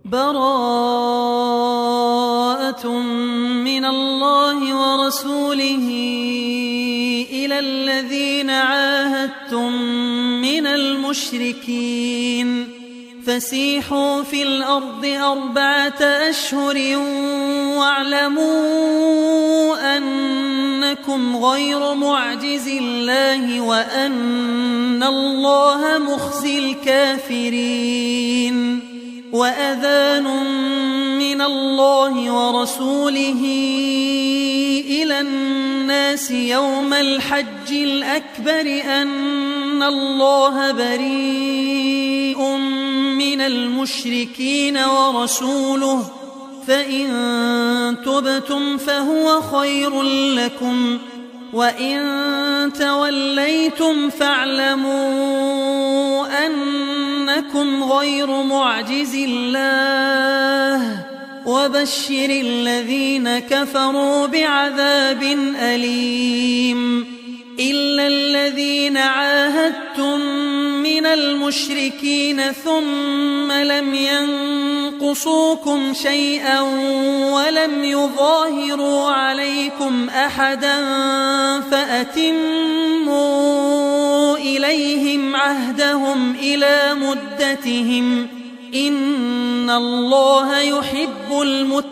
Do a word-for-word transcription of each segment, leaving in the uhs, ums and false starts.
براءة من الله ورسوله إلى الذين عاهدتم من المشركين فسيحوا في الأرض أربعة أشهر واعلموا أنكم غير معجز الله وأن الله مخزي الكافرين وأذان من الله ورسوله إلى الناس يوم الحج الأكبر أن الله بريء من المشركين ورسوله فإن تبتم فهو خير لكم وإن توليتم فاعلموا أنكم غير معجز الله وبشر الذين كفروا بعذاب أليم إلا الذين عاهدتم من المشركين ثم لم ينقصوكم شيئا ولم يظاهروا عليكم أحدا فأتموا إليهم عهدهم إلى مدتهم إن الله يحب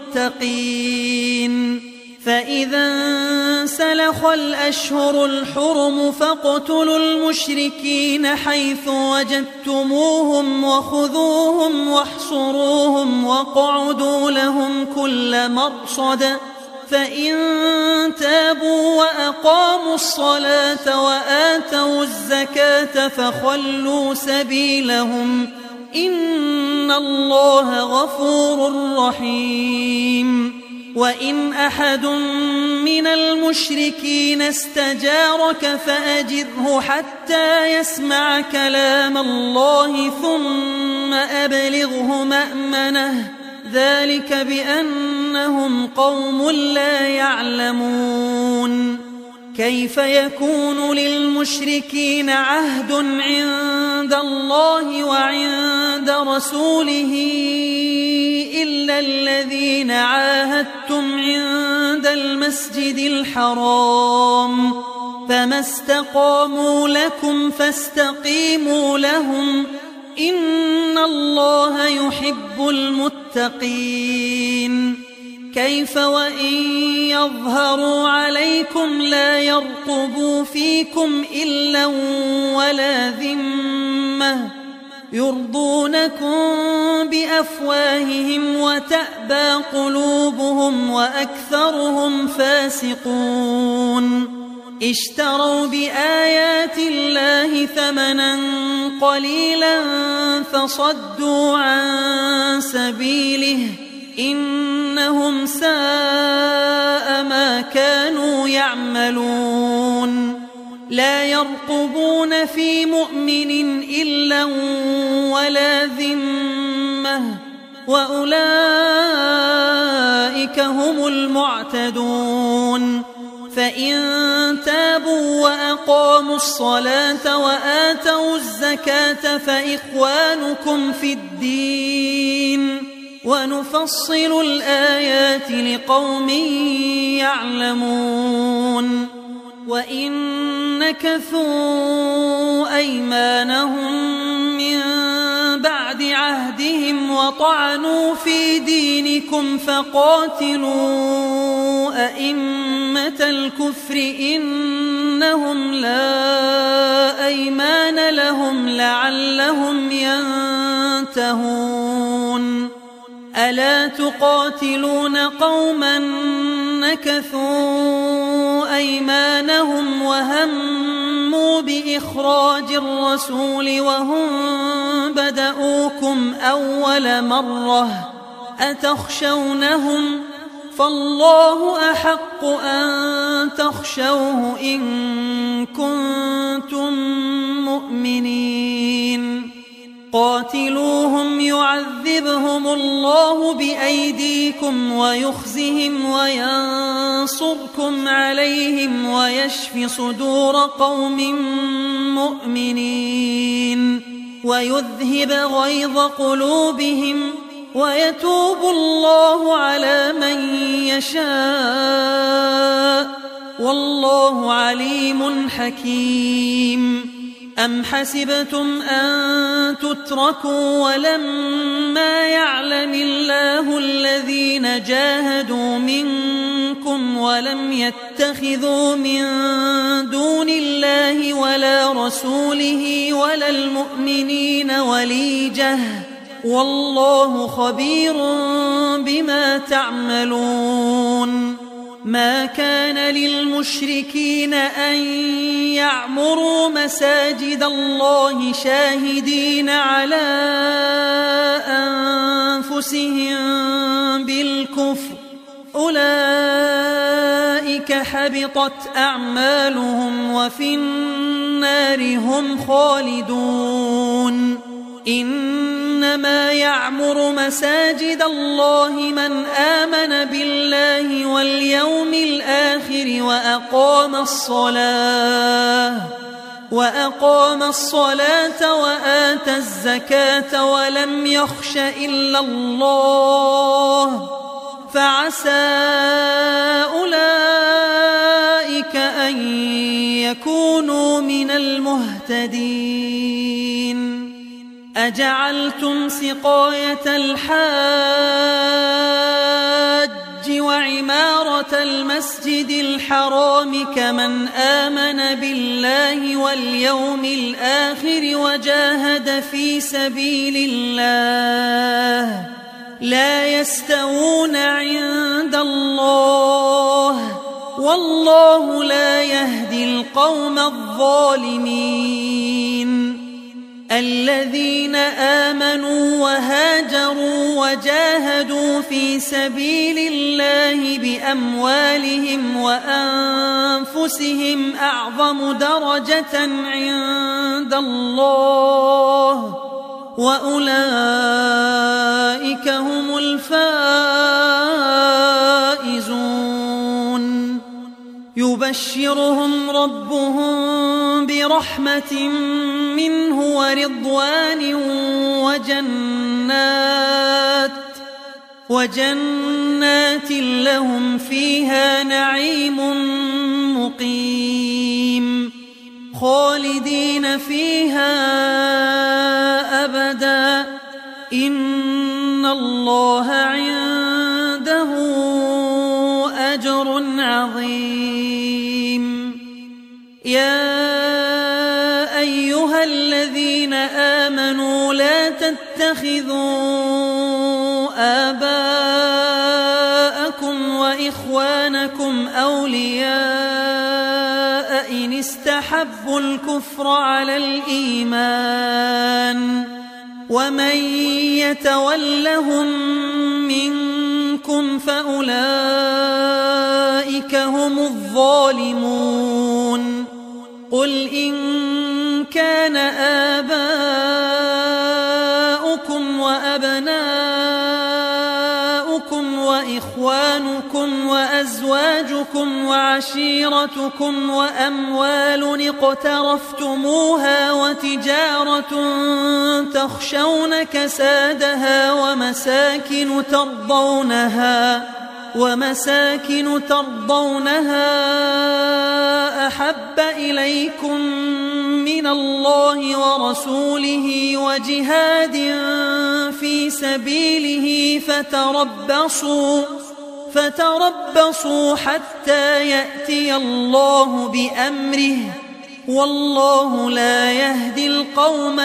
المتقين فإذا انسلخ الأشهر الحرم فاقتلوا المشركين حيث وجدتموهم وخذوهم واحصروهم واقعدوا لهم كل مرصد فإن تابوا وأقاموا الصلاة وآتوا الزكاة فخلوا سبيلهم إن الله غفور رحيم وإن أحد من المشركين استجارك فأجره حتى يسمع كلام الله ثم أبلغه مأمنه ذلك بأنهم قوم لا يعلمون كيف يكون للمشركين عهد عند الله وعند رسوله إلا الذين عاهدتم عند المسجد الحرام فما استقاموا لكم فاستقيموا لهم إن الله يحب المتقين كيف وإن يظهروا عليكم لا يرقبوا فيكم إلا ولا ذمة يرضونكم بأفواههم وتأبى قلوبهم وأكثرهم فاسقون اشتروا بآيات الله ثمنا قليلا فصدوا عن سبيله إنهم ساء ما كانوا يعملون لا يرقبون في مؤمن إلا ولا ذمة وأولئك هم المعتدون فإن تابوا وأقاموا الصلاة وآتوا الزكاة فإخوانكم في الدين ونفصل الآيات لقوم يعلمون وإن نكثوا أيمانهم من بعد عهدهم وطعنوا في دينكم فقاتلوا أئمة الكفر إنهم لا أيمان لهم لعلهم ينتهون ألا تقاتلون قوما نكثوا أيمانهم وهموا بإخراج الرسول وهم بدؤوكم أول مرة أتخشونهم فالله أحق أن تخشوه إن كنتم مؤمنين قاتلوهم يعذبهم الله بأيديكم ويخزهم وينصركم عليهم ويشف صدور قوم مؤمنين ويذهب غيظ قلوبهم ويتوب الله على من يشاء والله عليم حكيم. أم حسبتم أن تتركوا ولما يعلم الله الذين جاهدوا منكم ولم يتخذوا من دون الله ولا رسوله ولا المؤمنين وليجة والله خبير بما تعملون. ما كان للمشركين أن يعمروا مساجد الله شاهدين على أنفسهم بالكفر أولئك حبطت أعمالهم وفي النار هم خالدون. إنما يعمر مساجد الله من آمن بالله واليوم الآخر وأقام الصلاة وأقام الصلاة وآتى الزكاة ولم يخش إلا الله فعسى أولئك أن يكونوا من المهتدين. أجعلتم سقاية الحاج وعمارة المسجد الحرام كمن آمن بالله واليوم الآخر وجاهد في سبيل الله لا يستوون عند الله والله لا يهدي القوم الظالمين. الذين آمنوا وهاجروا وجاهدوا في سبيل الله بأموالهم وأنفسهم أعظم درجة عند الله وأولئك هم الفائزون. يبشرهم ربهم برحمة منه ورضوان وجنات وجنات لهم فيها نعيم مقيم خالدين فيها أبدا إن الله عنده أجر عظيم. يا أيها الذين آمنوا لا تتخذوا آباءكم وإخوانكم أولياء إن استحبوا الكفر على الإيمان ومن يتولهم منكم فأولئك هم الظالمون. قل إن كان آباؤكم وأبناؤكم وإخوانكم وأزواجكم وعشيرتكم وأموال اقترفتموها وتجارة تخشون كسادها ومساكن ترضونها ومساكن ترضونها أحب إليكم من الله ورسوله وجهاد في سبيله فتربصوا فتربصوا حتى يأتي الله بأمره والله لا يهدي القوم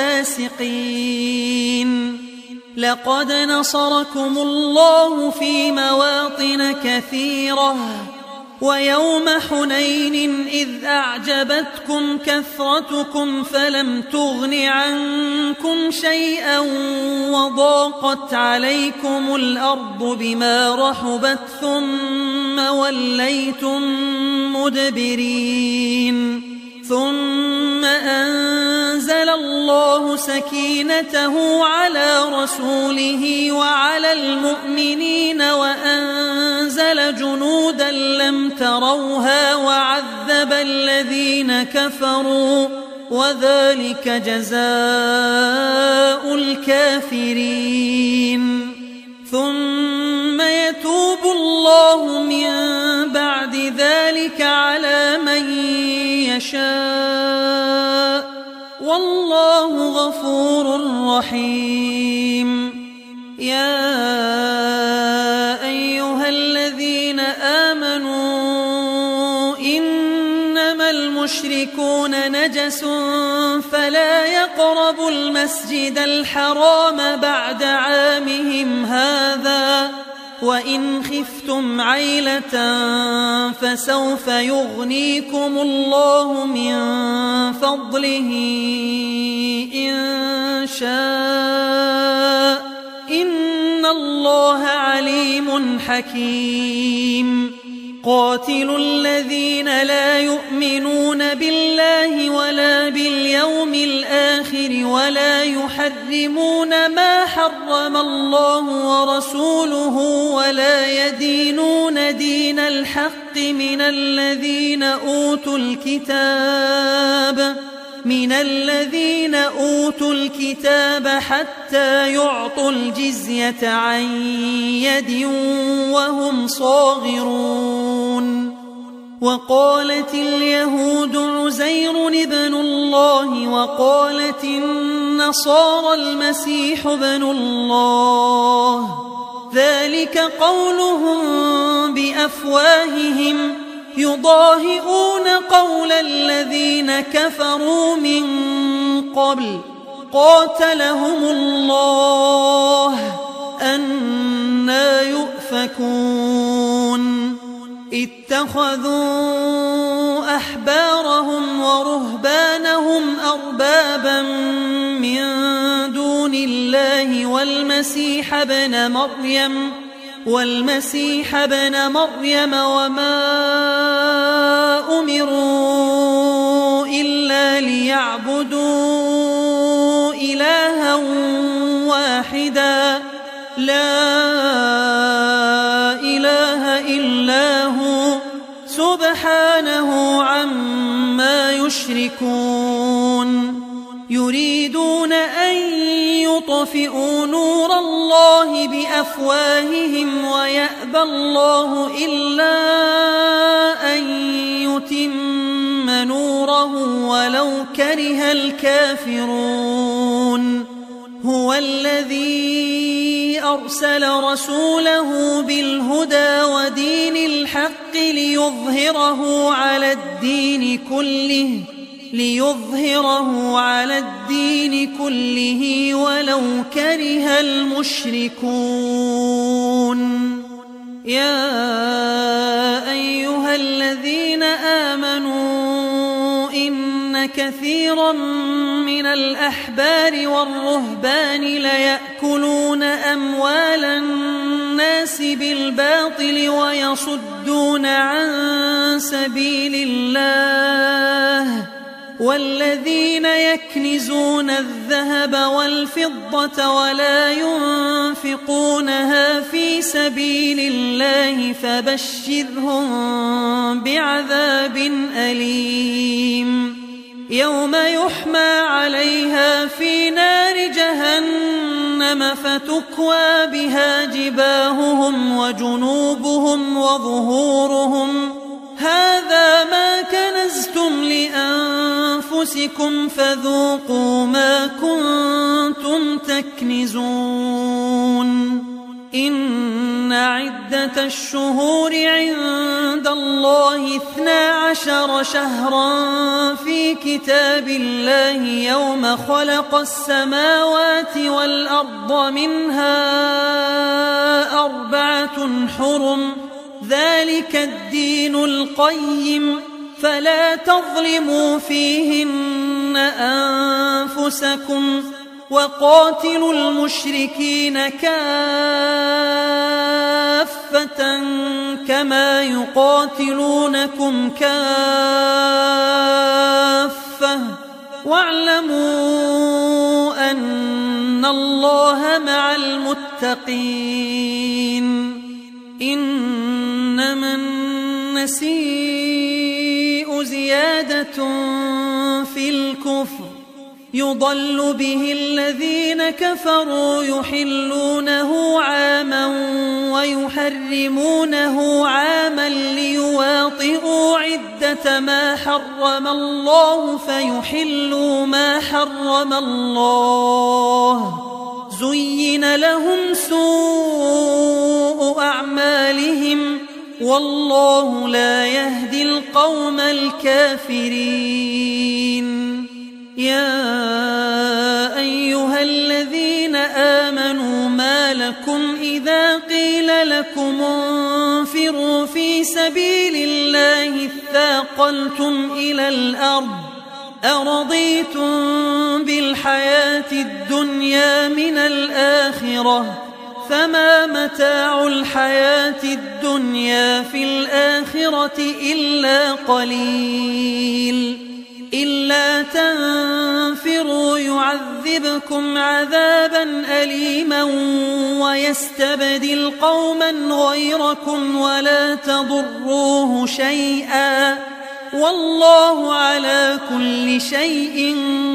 الفاسقين. لقد نصركم الله في مواطن كثيرة ويوم حنين إذ أعجبتكم كثرتكم فلم تغن عنكم شيئا وضاقت عليكم الأرض بما رحبت ثم وليتم مدبرين. ثم أنزل الله سكينته على رسوله وعلى المؤمنين وأنزل جنودا لم تروها وعذب الذين كفروا وذلك جزاء الكافرين. غفور رحيم. يا أيها الذين آمنوا إنما المشركون نجس فلا يقربوا المسجد الحرام بعد عامهم هذا وإن خفتم عيلة فسوف يغنيكم الله من فضله إن شاء إن الله عليم حكيم. قاتلوا الذين لا يؤمنون بالله ولا باليوم الآخر ولا يحرمون ما حرم الله ورسوله ولا يدينون دين الحق من الذين أوتوا الكتاب من الذين أوتوا الكتاب حتى يعطوا الجزية عن يد وهم صاغرون. وقالت اليهود عزير ابن الله وقالت النصارى المسيح ابن الله ذلك قولهم بأفواههم يضاهئون قول الذين كفروا من قبل قاتلهم الله أنى يؤفكون. اتخذوا أحبارهم ورهبانهم أربابا من دون الله والمسيح ابن مريم والمسيح ابن مريم وما أمروا إلا ليعبدوا إلها واحدا لا إله إلا هو سبحانه عما يشركون. يريدون أن يطفئوا نور الله بأفواههم ويأبى الله إلا أن يتم نوره ولو كره الكافرون. هو الذي أرسل رسوله بالهدى ودين الحق ليظهره على الدين كله ليظهره على الدين كله ولو كره المشركون. يا أيها الذين آمنوا إن كثيرا من الأحبار والرهبان ليأكلون أموال الناس بالباطل ويصدون عن سبيل الله والذين يكنزون الذهب والفضة ولا ينفقونها في سبيل الله فبشرهم بعذاب أليم. يوم يحمى عليها في نار جهنم فتكوى بها جباههم وجنوبهم وظهورهم هذا ما كنزتم لأنفسكم فذوقوا ما كنتم تكنزون. إن عدة الشهور عند الله اثنا عشر شهرا في كتاب الله يوم خلق السماوات والأرض منها أربعة حرم ذلك الدين القيم فلا تظلموا فيهن أنفسكم وقاتلوا المشركين كافة كما يقاتلونكم كافة واعلموا أن الله مع المتقين. إنما النسيء زيادة في الكفر يضل به الذين كفروا يحلونه عاما ويحرمونه عاما ليواطئوا عدة ما حرم الله فيحلوا ما حرم الله. زين لهم سوء أعمالهم والله لا يهدي القوم الكافرين. يا أيها الذين آمنوا ما لكم إذا قيل لكم انفروا في سبيل الله اثاقلتم إلى الأرض أرضيتم بالحياة الدنيا من الآخرة فما متاع الحياة الدنيا في الآخرة إلا قليل. إلا تنفروا يعذبكم عذابا أليما ويستبدل قوما غيركم ولا تضروه شيئا والله على كل شيء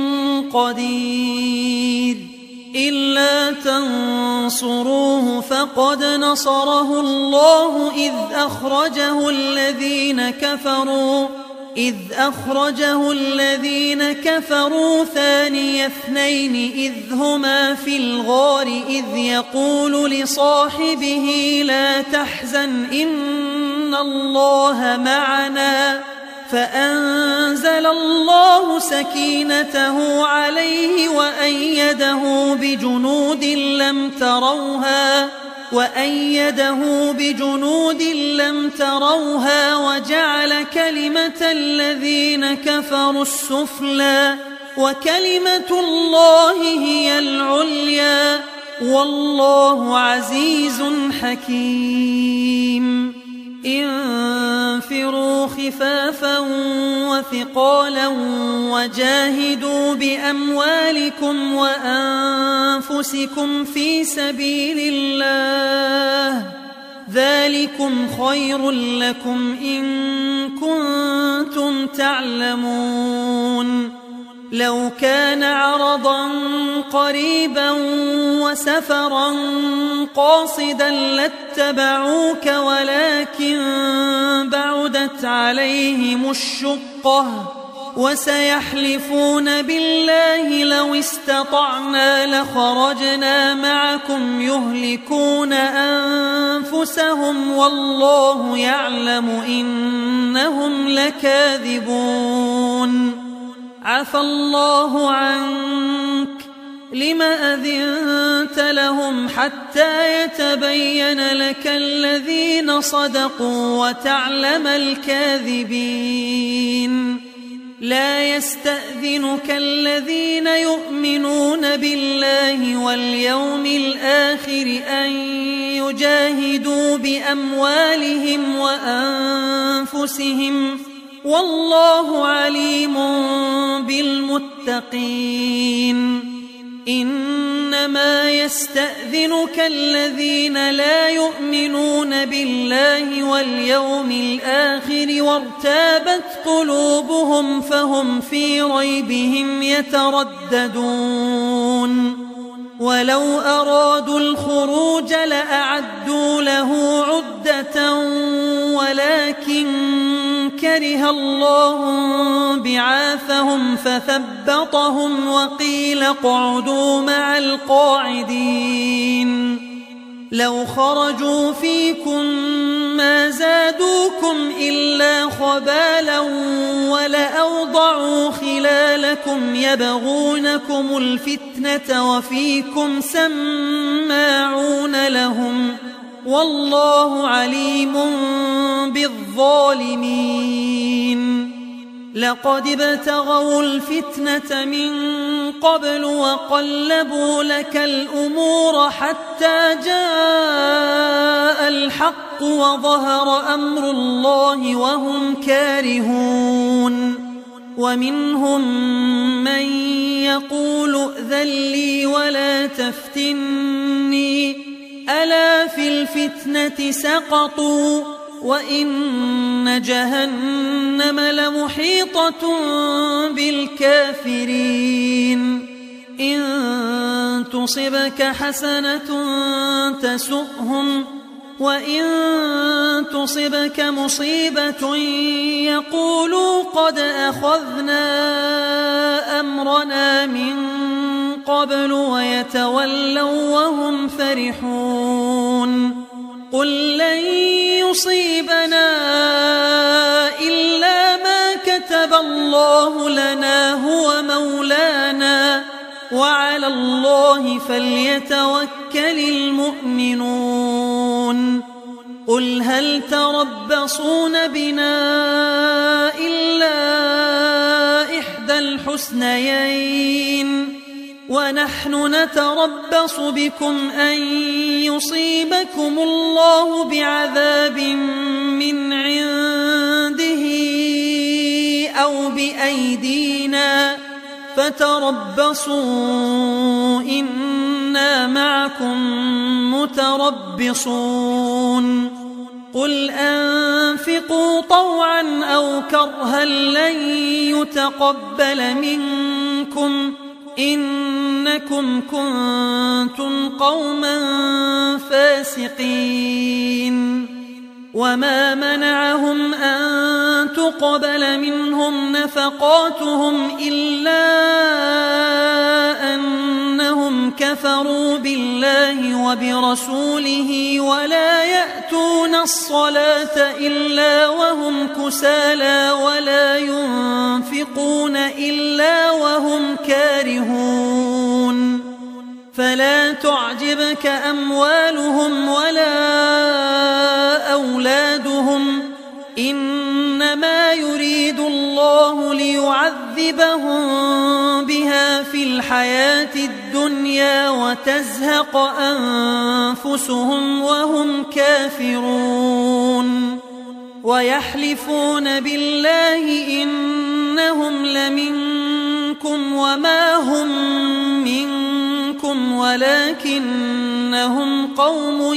قدير. إلا تنصروه فقد نصره الله إذ أخرجه الذين كفروا إذ أخرجه الذين كفروا ثاني اثنين إذ هما في الغار إذ يقول لصاحبه لا تحزن إن الله معنا فأنزل الله سكينته عليه وأيده بجنود لم تروها وأيده بجنود لم تروها وجعل كلمة الذين كفروا السفلى وكلمة الله هي العليا والله عزيز حكيم. انفروا خفافا وثقالا وجاهدوا بأموالكم وأنفسكم في سبيل الله ذلكم خير لكم إن كنتم تعلمون. لو كان عرضا قريبا وسفرا قاصدا لاتبعوك ولكن بعدت عليهم الشقة وسيحلفون بالله لو استطعنا لخرجنا معكم يهلكون أنفسهم والله يعلم إنهم لكاذبون. عفى الله عنك لم أذنت لهم حتى يتبين لك الذين صدقوا وتعلم الكاذبين. لا يستأذنك الذين يؤمنون بالله واليوم الآخر أن يجاهدوا بأموالهم وأنفسهم والله عليم بالمتقين. إنما يستأذنك الذين لا يؤمنون بالله واليوم الآخر وارتابت قلوبهم فهم في ريبهم يترددون. ولو أرادوا الخروج لأعدوا له عدة ولكن كره الله بعاثهم فثبطهم وقيل اقعدوا مع القاعدين. لو خرجوا فيكم ما زادوكم إلا خبالا ولأوضعوا خلالكم يبغونكم الفتنة وفيكم سماعون لهم والله عليم بالظالمين. لقد ابتغوا الفتنة من قبل وقلبوا لك الأمور حتى جاء الحق وظهر أمر الله وهم كارهون. ومنهم من يقول ائذن لي ولا تفتني ألا في الفتنة سقطوا وإن جهنم لمحيطة بالكافرين إن تصبك حسنة تسؤهم وإن تصبك مصيبة يقولوا قد أخذنا أمرنا من قبل ويتولوا وهم فرحون قل لن يصيبنا إلا ما كتب الله لنا هو مولانا وعلى الله فليتوكل المؤمنون قل هل تربصون بنا إلا إحدى الحسنيين ونحن نتربص بكم أن يصيبكم الله بعذاب من عنده أو بأيدينا فتربصوا إنا معكم متربصون قل أنفقوا طوعا أو كرها لن يتقبل منكم إنكم كنتم قوما فاسقين وما منعهم أن تقبل منهم نفقاتهم إلا أنهم كفروا بالله وبرسوله ولا يأتون الصلاة إلا وهم كسالى ولا ينفقون إلا وهم كارهون فلا تعجبك أموالهم ولا أولادهم إنما يريد الله ليعذبهم بها في الحياة الدنيا وتزهق أنفسهم وهم كافرون ويحلفون بالله إنهم لمنكم وما هم منكم ولكنهم قوم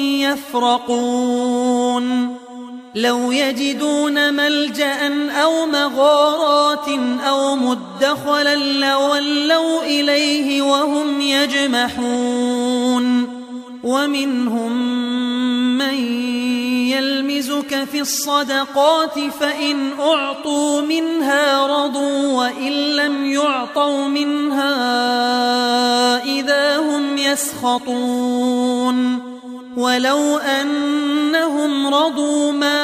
يفرقون لو يجدون ملجأ أو مغارات أو مدخلا لولوا إليه وهم يجمحون ومنهم من يلمزك في الصدقات فإن أعطوا منها رضوا وإن لم يعطوا منها إذا هم يسخطون ولو أنهم رضوا ما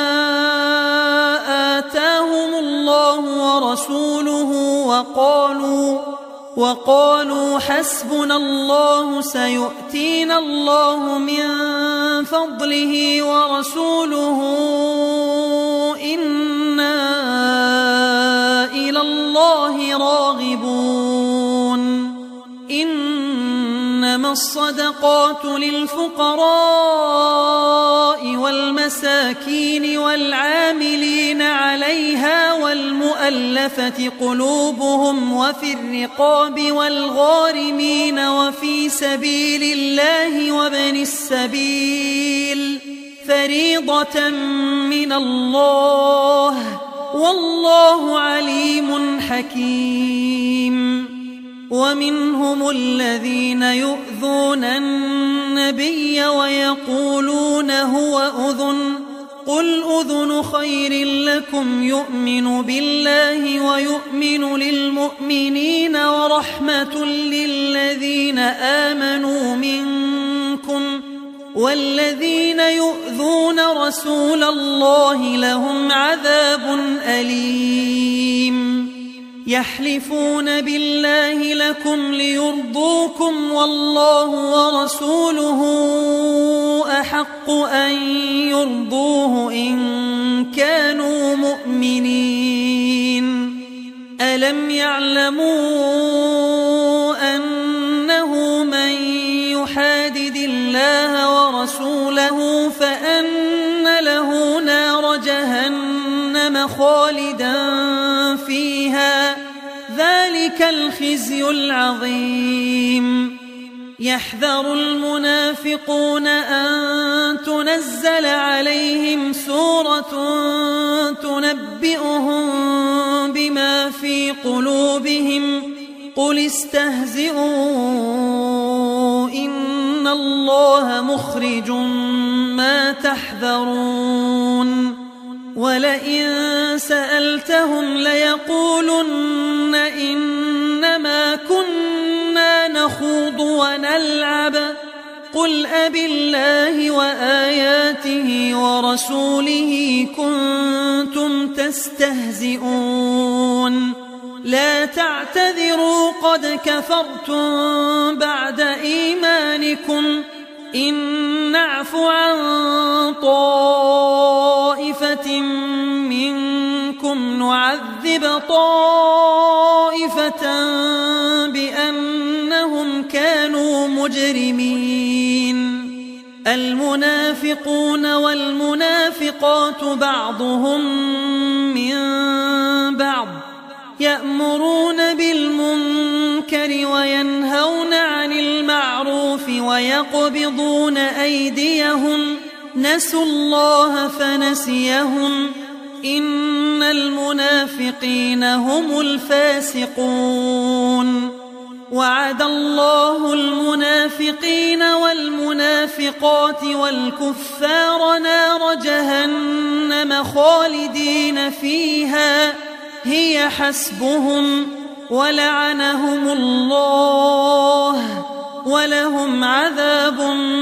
آتاهم الله ورسوله وقالوا وقالوا حسبنا الله سيؤتينا الله من فضله ورسوله إنا إلى الله راغبون إنما الصدقات للفقراء والمساكين والعاملين عليها والمؤلفة قلوبهم وفي الرقاب والغارمين وفي سبيل الله وابن السبيل فريضة من الله والله عليم حكيم ومنهم الذين يؤذون النبي ويقولون هو أذن قل أذن خير لكم يؤمن بالله ويؤمن للمؤمنين ورحمة للذين آمنوا منكم والذين يؤذون رسول الله لهم عذاب أليم يحلفون بالله لكم ليرضوكم والله ورسوله أحق أن يرضوه إن كانوا مؤمنين ألم يعلموا أنه من يحادد الله ورسوله فأن له نار جهنم خالدا فيها ذلك الخزي العظيم يحذر المنافقون أن تنزل عليهم سورة تنبئهم بما في قلوبهم قل استهزئوا إن الله مخرج ما تحذرون ولئن سألتهم ليقولن إنما كنا نخوض ونلعب قل أبالله وآياته ورسوله كنتم تستهزئون لا تعتذروا قد كفرتم بعد إيمانكم إن نعف عن طائفة منكم نعذب طائفة بأنهم كانوا مجرمين المنافقون والمنافقات بعضهم من بعض يأمرون بالمنكر وينهون عن المعروف ويقبضون أيديهم نسوا الله فنسيهم إن المنافقين هم الفاسقون وعد الله المنافقين والمنافقات والكفار نار جهنم خالدين فيها هي حسبهم ولعنهم الله ولهم عذاب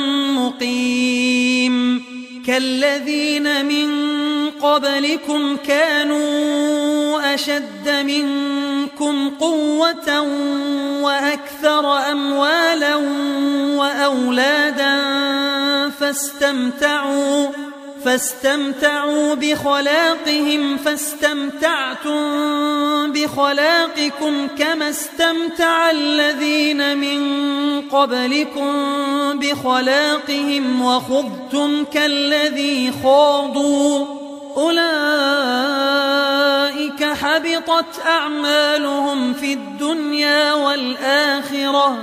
مقيم كالذين من قبلكم كانوا أشد منكم قوة وأكثر أموالا وأولادا فاستمتعوا فاستمتعوا بخلاقهم فاستمتعتم بخلاقكم كما استمتع الذين من قبلكم بخلاقهم وخضتم كالذي خاضوا أولئك حبطت أعمالهم في الدنيا والآخرة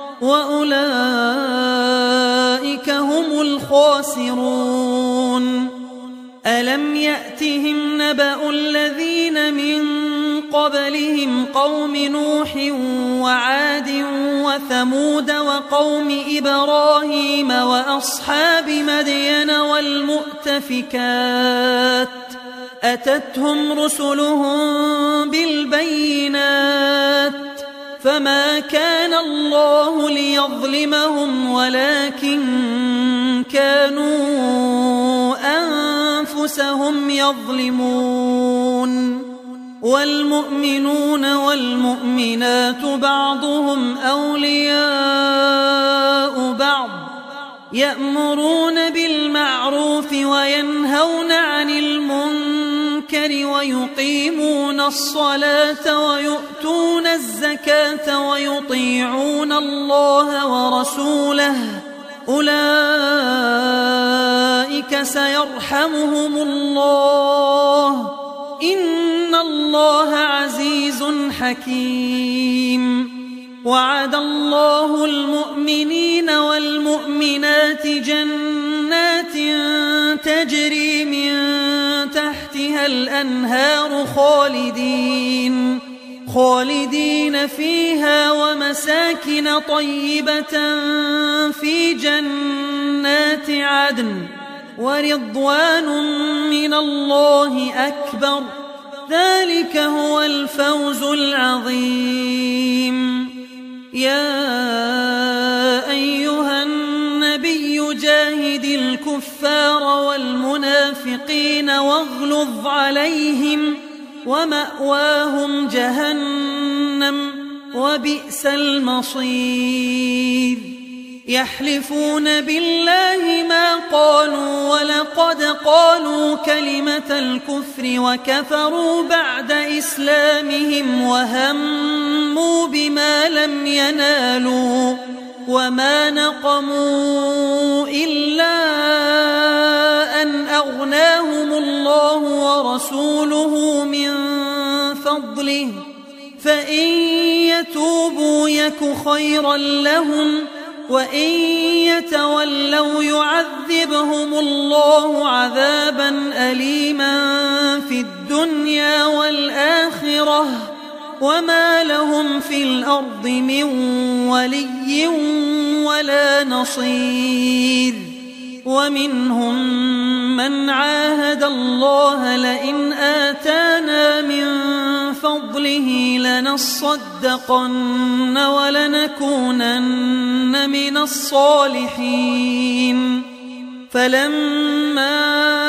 وأولئك هم الخاسرون ألم يأتهم نبأ الذين من قبلهم قوم نوح وعاد وثمود وقوم إبراهيم وأصحاب مدين والمؤتفكات أتتهم رسلهم بالبينات فما كان الله ليظلمهم ولكن كانوا أنفسهم يظلمون والمؤمنون والمؤمنات بعضهم أولياء بعض يأمرون بالمعروف وينهون عن المنكر ويقيمون الصلاة ويؤتون الزكاة ويطيعون الله ورسوله أولئك سيرحمهم الله إن الله عزيز حكيم وعد الله المؤمنين والمؤمنات جنات تجري من تحتها الأنهار خالدين خالدين فيها ومساكن طيبة في جنات عدن ورضوان من الله أكبر ذلك هو الفوز العظيم يا أيها النبي جاهد الكفار والمنافقين واغلظ عليهم ومأواهم جهنم وبئس المصير يحلفون بالله ما قالوا ولقد قالوا كلمة الكفر وكفروا بعد إسلامهم وهموا بما لم ينالوا وما نقموا إلا أن أغناهم الله ورسوله من فضله فإن يتوبوا يك خيرا لهم وإن يتولوا يعذبهم الله عذابا أليما في الدنيا والآخرة وما لهم في الأرض من ولي ولا نصير. ومنهم من عاهد الله لئن آتانا من فضله لنصدقن ولنكونن من الصالحين. فلما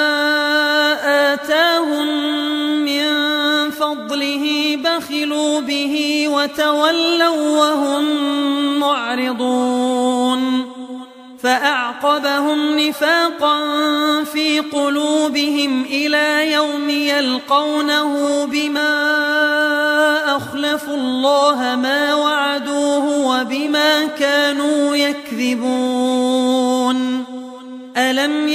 آتاهم من فضله بخلوا به وتولوا وهم معرضون. فأعقبهم نفاقا في قلوبهم إلى يوم يلقونه بما أخلفوا الله ما وعدوه وبما كانوا يكذبون. ألم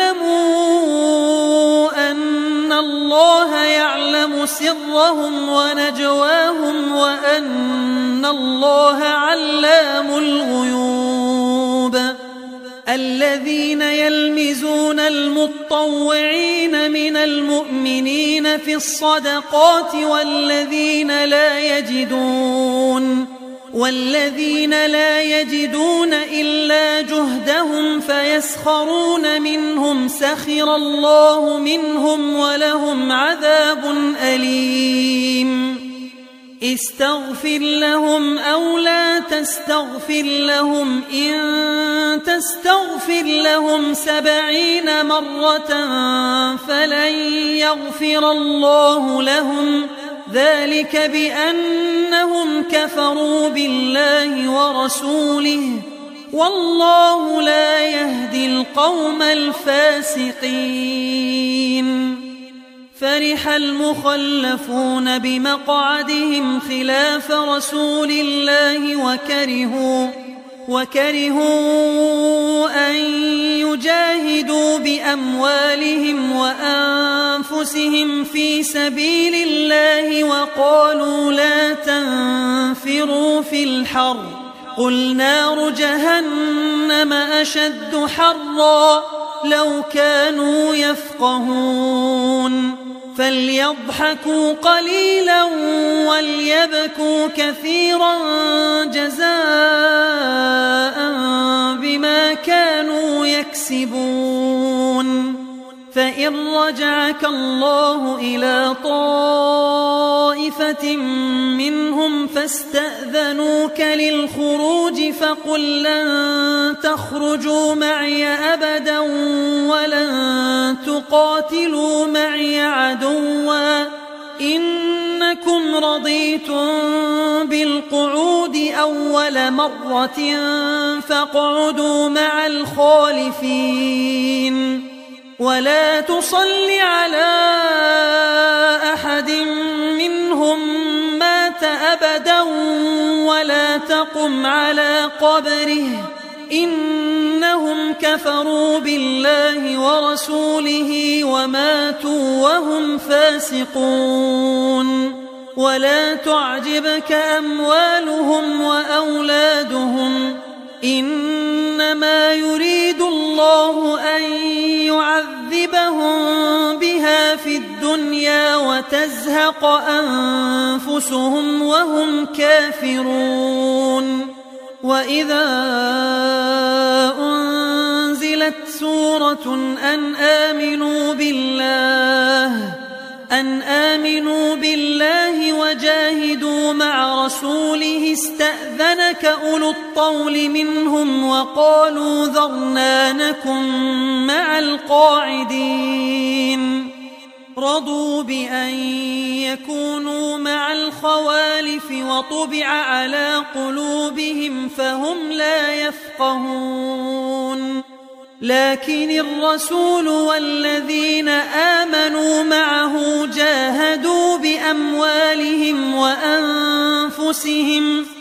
يعلموا أن الله يعلم سرهم ونجواهم وأن الله علام الغيوب؟ الذين يلمزون المطوعين من المؤمنين في الصدقات والذين لا يجدون والذين لا يجدون إلا جهدهم فيسخرون منهم سخر الله منهم ولهم عذاب أليم. استغفر لهم أو لا تستغفر لهم إن تستغفر لهم سبعين مرة فلن يغفر الله لهم ذلك بأنهم كفروا بالله ورسوله والله لا يهدي القوم الفاسقين. فرح المخلفون بمقعدهم خلاف رسول الله وكرهوا وكرهوا أن يجاهدوا بأموالهم وأنفسهم في سبيل الله وقالوا لا تنفروا في الحر قل نار جهنم أشد حرا لو كانوا يفقهون. فليضحكوا قليلا وليبكوا كثيرا جزاء بما كانوا يكسبون. فإن رجعك الله إلى طائفة منهم فاستأذنوك للخروج فقل لن تخرجوا معي أبدا ولن تقاتلوا معي عدوا إنكم رضيتم بالقعود أول مرة فاقعدوا مع الخالفين. ولا تصل على أحد منهم مات أبدا ولا تقم على قبره إنهم كفروا بالله ورسوله وماتوا وهم فاسقون. ولا تعجبك أموالهم وأولادهم إنما يريد الله أن يعذبهم بها في الدنيا وتزهق أنفسهم وهم كافرون. وإذا أنزلت سورة أن آمنوا بالله أن آمنوا بالله وجاهدوا مع رسوله استأذنك أولو الطول منهم وقالوا ذرنا نكن مع القاعدين. رضوا بأن يكونوا مع الخوالف وطبع على قلوبهم فهم لا يفقهون. لكن الرسول والذين آمنوا معه جاهدوا بأموالهم وأنفسهم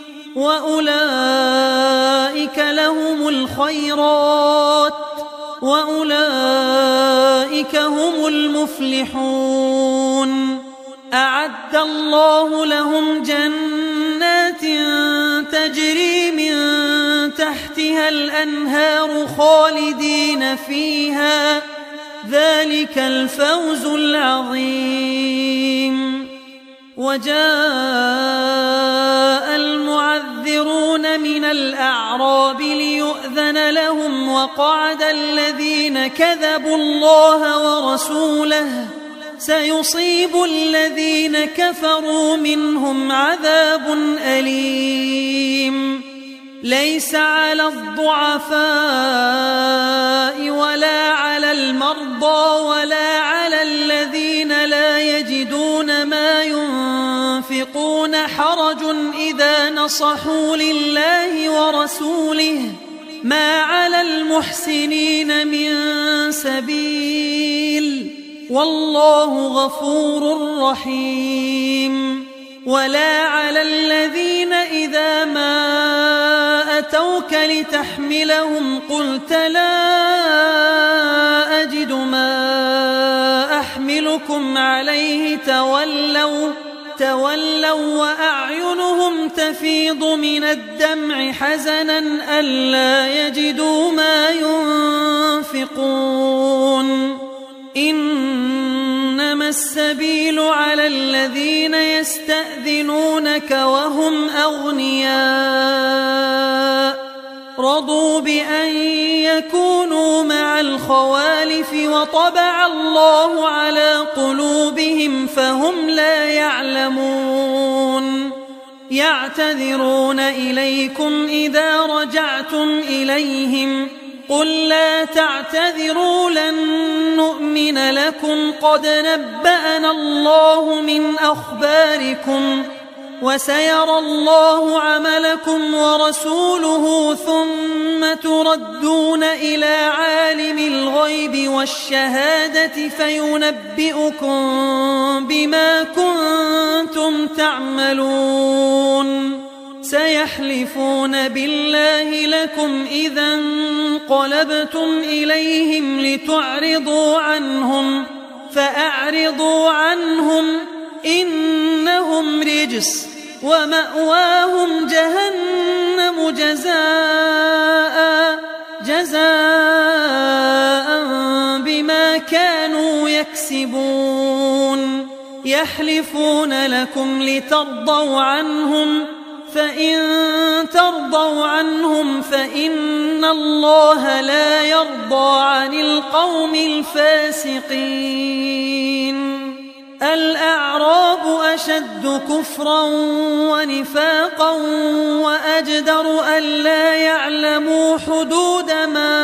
وأولئك لهم الخيرات وأولئك هم المفلحون. أعد الله لهم جنات تجري من تحتها تحتها الأنهار خالدين فيها، ذلك الفوز العظيم. وجاء المعذرون من الأعراب ليؤذن لهم، وقعد الذين كذبوا الله ورسوله، سيصيب الذين كفروا منهم عذاب أليم. ليس على الضعفاء ولا على المرضى ولا على الذين لا يجدون ما ينفقون حرج إذا نصحوا لله ورسوله، ما على المحسنين من سبيل، والله غفور رحيم. ولا على الذين إذا ما أتوك لتحملهم قلت لا أجد ما أحملكم عليه تولوا تولوا وأعينهم تفيض من الدمع حزنا ألا يجدوا ما ينفقون. إنما السبيل على الذين يستأذنونك وهم أغنياء رضوا بأن يكونوا مع الخوالف وطبع الله على قلوبهم فهم لا يعلمون. يعتذرون إليكم إذا رجعتم إليهم، قل لا تعتذروا لن نؤمن لكم قد نبأنا الله من أخباركم وسيرى الله عملكم ورسوله ثم تردون إلى عالم الغيب والشهادة فينبئكم بما كنتم تعملون. سيحلفون بالله لكم إذا انقلبتم إليهم لتعرضوا عنهم فأعرضوا عنهم إنهم رجس ومأواهم جهنم جزاء جزاء بما كانوا يكسبون. يحلفون لكم لترضوا عنهم فإن ترضوا عنهم فإن الله لا يرضى عن القوم الفاسقين. الأعراب أشد كفرا ونفاقا وأجدر ألا يعلموا حدود ما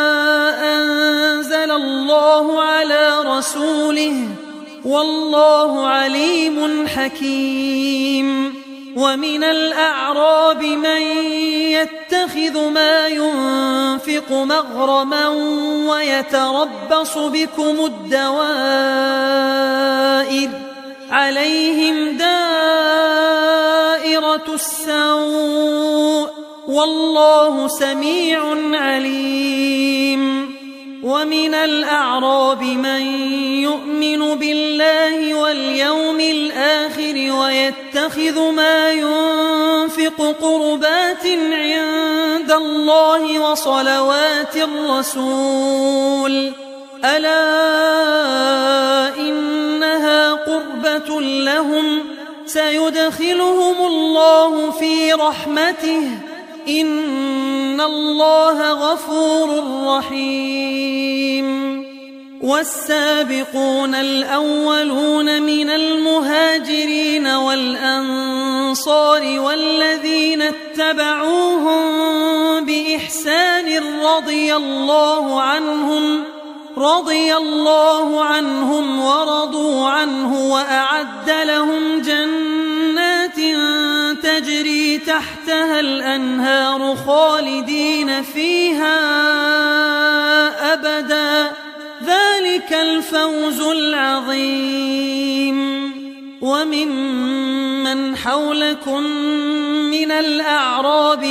أنزل الله على رسوله، والله عليم حكيم. ومن الأعراب من يتخذ ما ينفق مغرما ويتربص بكم الدوائر عليهم دائرة السوء والله سميع عليم. ومن الأعراب من يؤمن بالله واليوم الآخر ويتخذ ما ينفق قربات عند الله وصلوات الرسول، ألا إنها قربة لهم سيدخلهم الله في رحمته إن الله غفور رحيم. والسابقون الأولون من المهاجرين والأنصار والذين اتبعوهم بإحسان رضي الله عنهم رضي الله عنهم ورضوا عنه وأعد لهم جنات تجري تحتها الأنهار خالدين فيها أبدا، ذلك الفوز العظيم. وممن حولكم من الأعراب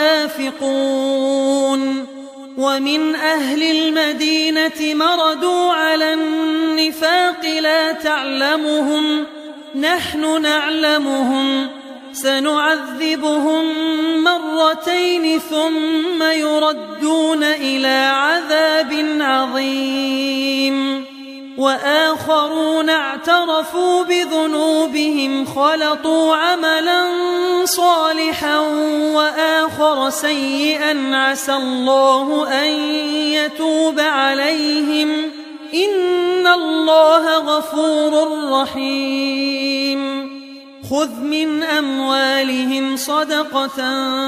منافقون ومن أهل المدينة مردوا على النفاق لا تعلمهم نحن نعلمهم سنعذبهم مرتين ثم يردون إلى عذاب عظيم وآخرون اعترفوا بذنوبهم خلطوا عملا صالحا وآخر سيئا عسى الله أن يتوب عليهم إن الله غفور رحيم خذ من أموالهم صدقة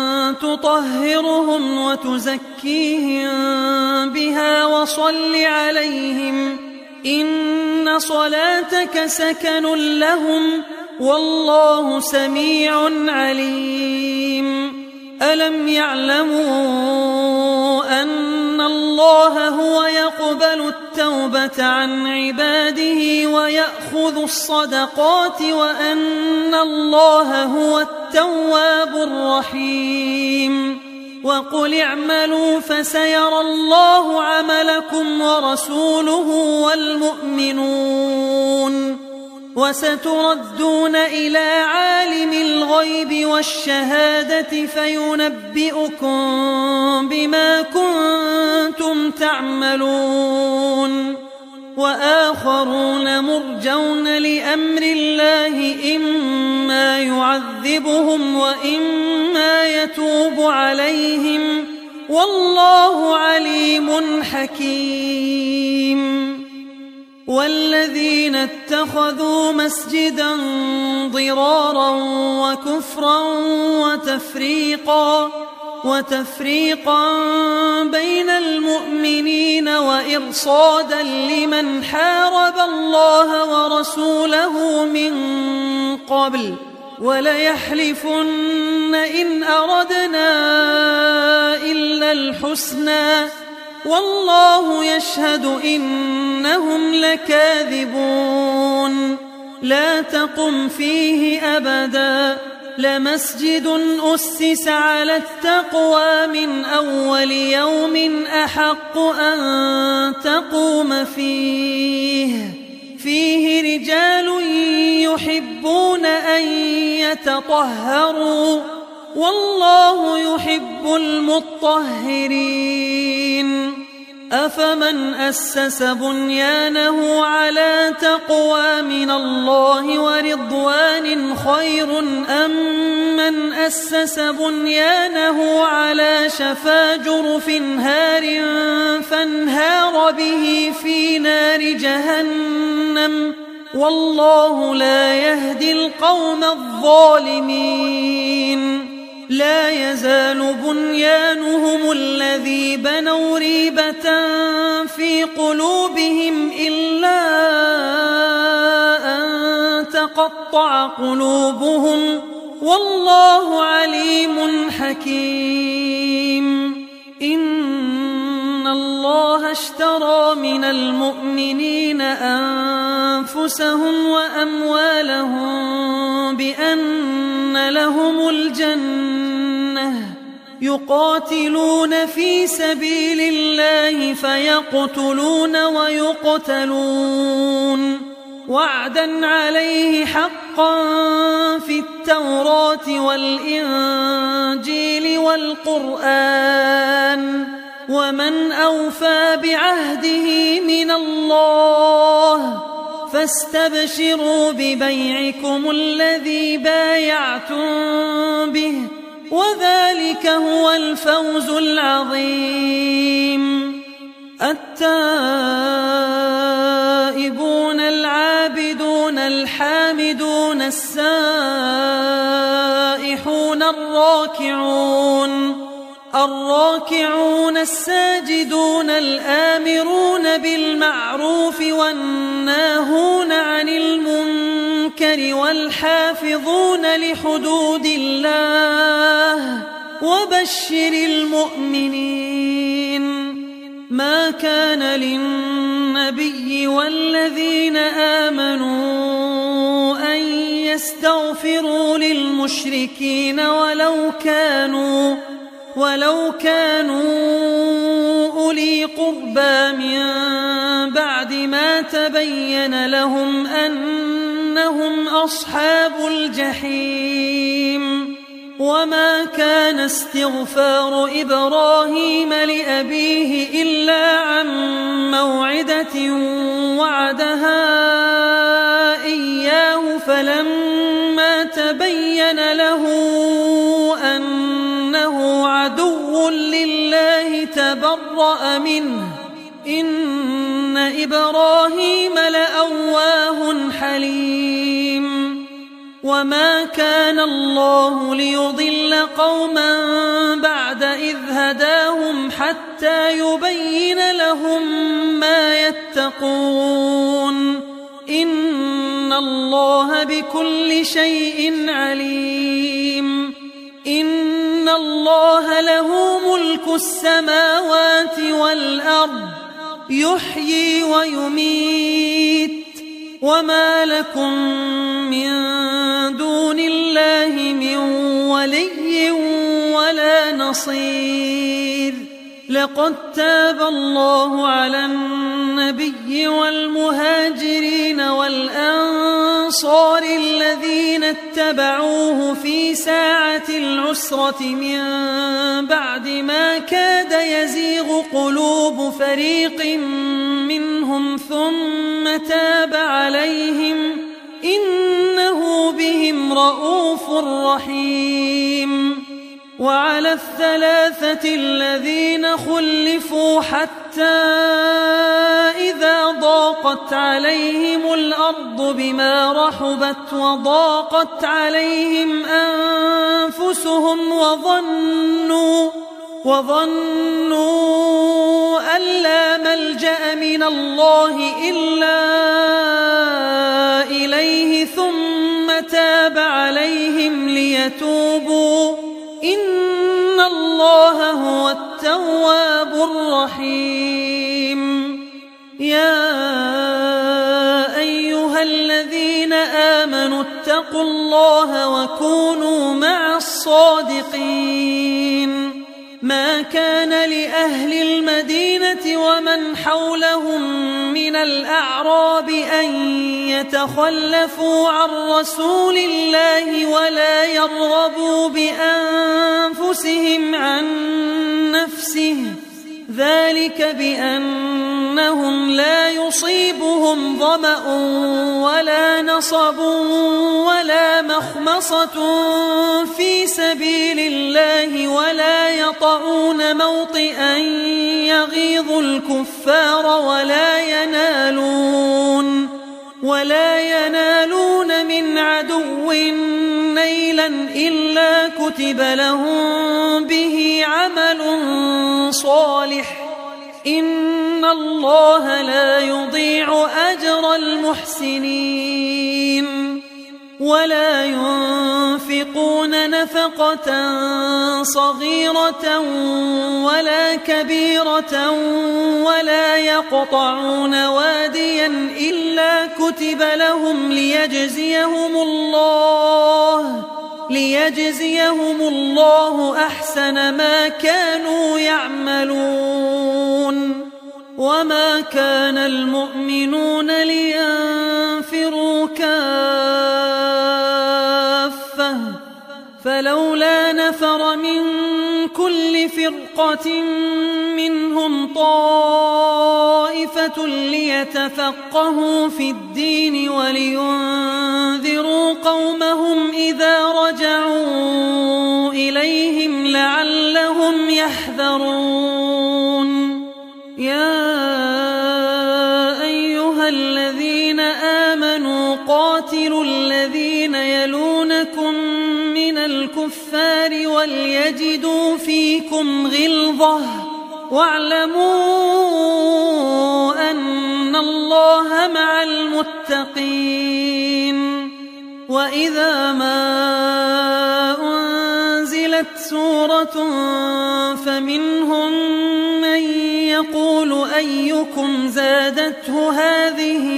تطهرهم وتزكيهم بها وصل عليهم إن صلاتك سكن لهم والله سميع عليم ألم يعلموا أن الله هو يقبل التوبة عن عباده ويأخذ الصدقات وأن الله هو التواب الرحيم وقل اعملوا فسيرى الله عملكم ورسوله والمؤمنون وستردون إلى عالم الغيب والشهادة فينبئكم بما كنتم تعملون وآخرون مرجون لأمر الله إما يعذبهم وإما يتوب عليهم والله عليم حكيم والذين اتخذوا مسجدا ضرارا وكفرا وتفريقا وتفريقا بين المؤمنين وإرصادا لمن حارب الله ورسوله من قبل وليحلفن إن أردنا إلا الحسنى والله يشهد إنهم لكاذبون لا تقم فيه أبدا لمسجد أسس على التقوى من أول يوم أحق أن تقوم فيه فيه رجال يحبون أن يتطهروا والله يحب المطهرين أفمن أسس بنيانه على تقوى من الله ورضوان خير أم من أسس بنيانه على شفا جرف هار فانهار به في نار جهنم والله لا يهدي القوم الظالمين لا يزال بنيانهم الذي بنوا ريبة في قلوبهم إلا أن تقطع قلوبهم والله عليم حكيم إن الله اشترى من المؤمنين أنفسهم وأموالهم بأن لهم الجنة يقاتلون في سبيل الله فيقتلون ويقتلون وعدا عليه حقا في التوراة والإنجيل والقرآن ومن أوفى بعهده من الله فاستبشروا ببيعكم الذي بايعتم به وذلك هو الفوز العظيم التائبون العابدون الحامدون السائحون الراكعون الراكعون الساجدون الآمرون بالمعروف والناهون عن المنكر والحافظون لحدود الله وبشر المؤمنين ما كان للنبي والذين آمنوا أن يستغفروا للمشركين ولو كانوا ولو كانوا أولي قربى من بعد ما تبين لهم أنهم إنهم أصحاب الجحيم. وما كان استغفار إبراهيم لأبيه إلا عن موعدة وعدها إياه فلما تبين له أنه عدو لله تبرأ منه إن إبراهيم لأواه حليم. وما كان الله ليضل قوما بعد إذ هداهم حتى يبين لهم ما يتقون إن الله بكل شيء عليم. إن الله له ملك السماوات والأرض يحيي ويميت وما لكم من دون الله من ولي ولا نصير. لقد تاب الله على النبي والمهاجرين والأنصار الذين اتبعوه في ساعة العسرة من بعد ما كاد يزيغ قلوب فريق منهم ثم تاب عليهم إنه بهم رءوف رحيم. وعلى الثلاثة الذين خلفوا حتى إذا ضاقت عليهم الأرض بما رحبت وضاقت عليهم أنفسهم وظنوا وظنوا أن لا ملجأ من الله إلا إليه ثم تاب عليهم ليتوبوا إن الله هو التواب الرحيم. يا أيها الذين آمنوا اتقوا الله وكونوا مع الصادقين. ما كان لأهل المدينة ومن حولهم من الأعراب أن يتخلفوا عن رسول الله ولا يرغبوا بأنفسهم عن نفسه ذلك بأنهم لا يصيبهم ظمأ ولا نصب ولا مخمصة في سبيل الله ولا يطعون موطئا يغيظ الكفار ولا ينالون ولا ينالون من عدو نيلا إلا كتب لهم به عمل صالح إن الله لا يضيع أجر المحسنين. ولا ينفقون نفقة صغيرة ولا كبيرة ولا يقطعون واديا إلا كتب لهم ليجزيهم الله ليجزيهم الله أحسن ما كانوا يعملون. وما كان المؤمنون لينفروا كافة فلولا نفر من كل فرقة منهم طائفة ليتفقهوا في الدين ولينذروا قومهم إذا رجعوا إليهم لعلهم يحذرون. يا أيها الذين آمنوا قاتلوا الذين يلونكم من الكفار وليجدوا فيكم غلظة واعلموا أن الله مع المتقين. وإذا ما أنزلت سورة فمنهم من يقول أيكم زادته هذه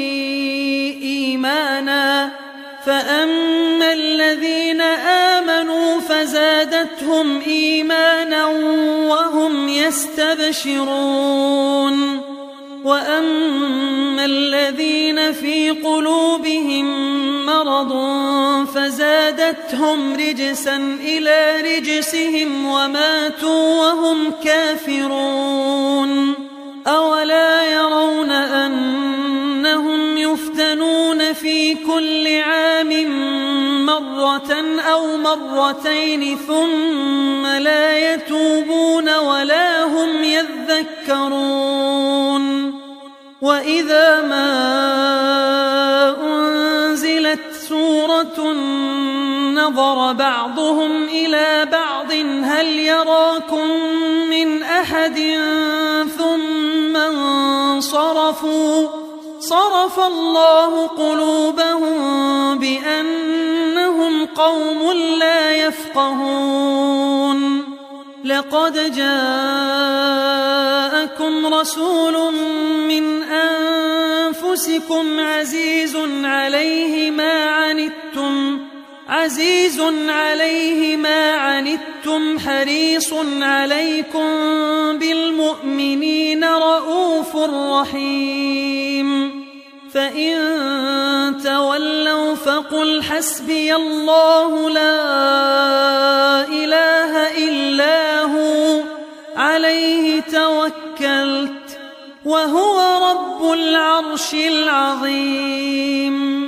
إيمانا فأما الذين آمنوا فزادتهم إيمانا وهم يستبشرون. وأما الذين في قلوبهم مرض فزادتهم رجسا إلى رجسهم وماتوا وهم كافرون أولا يرون أنهم يفتنون في كل عام مرة أو مرتين ثم لا يتوبون ولا هم يذكرون وإذا ما أنزلت سورة نظر بعضهم إلى بعض هل يراكم من أحد ثم انصرفوا صرف الله قلوبهم بأنهم قوم لا يفقهون لقد جاءكم رسول من أنفسكم عزيز عليه ما عنتم عزيز عليه ما عنتم حريص عليكم بالمؤمنين رؤوف رحيم فإن تولوا فقل حسبي الله لا إله إلا هو عليه توكلت وهو رب العرش العظيم